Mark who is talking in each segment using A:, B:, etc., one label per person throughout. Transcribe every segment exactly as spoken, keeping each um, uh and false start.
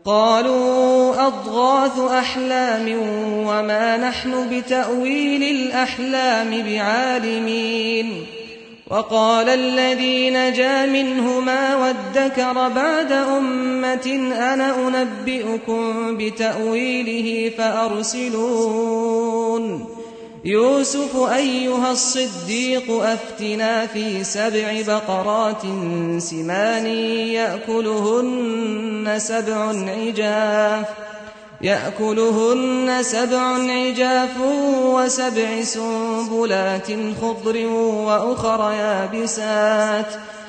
A: قالوا أضغاث أحلام وما نحن بتأويل الأحلام بعالمين. وقال الذي نجا منهما وادكر بعد أمة أنا أنبئكم بتأويله فأرسلون. يوسف أيها الصديق أفتنا في سبع بقرات سمان يأكلهن سبع عجاف يأكلهن سبع عجاف وسبع سنبلات خضر وأخر يابسات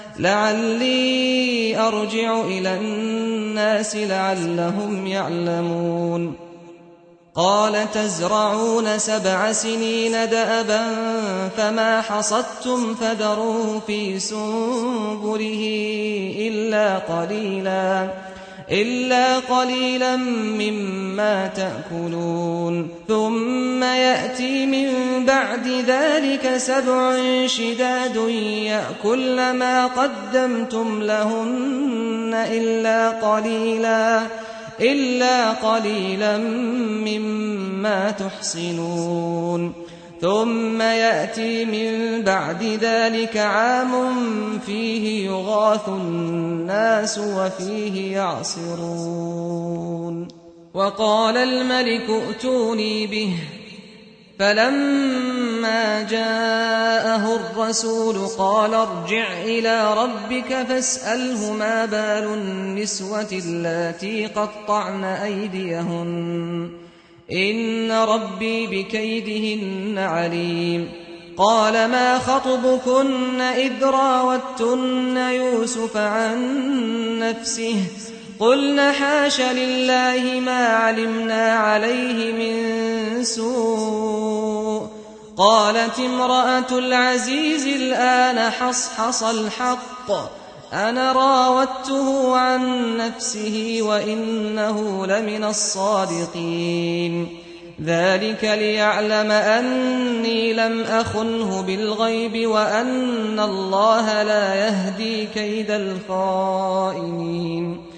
A: لعلي أرجع إلى الناس لعلهم يعلمون. قال تزرعون سبع سنين دأبا فما حصدتم فذروه في سنبله إلا قليلا إلا قليلا مما تأكلون. ثم يأتي من بعد ذلك سبع شداد يأكلن ما قدمتم لهن إلا قليلا إلا قليلا مما تحصنون. ثم يأتي من بعد ذلك عام فيه يغاث الناس وفيه يعصرون. وقال الملك ائتوني به فلما جاءه الرسول قال ارجع إلى ربك فاسأله ما بال النسوة اللاتي قطعن أيديهن إن ربي بكيدهن عليم. قال ما خطبكن إذ راوتن يوسف عن نفسه قلن حاش لله ما علمنا عليه من سوء. قالت امرأة العزيز الآن حصحص الحق أنا راودته عن نفسه وإنه لمن الصادقين. ذلك ليعلم أني لم أخنه بالغيب وأن الله لا يهدي كيد الخائنين.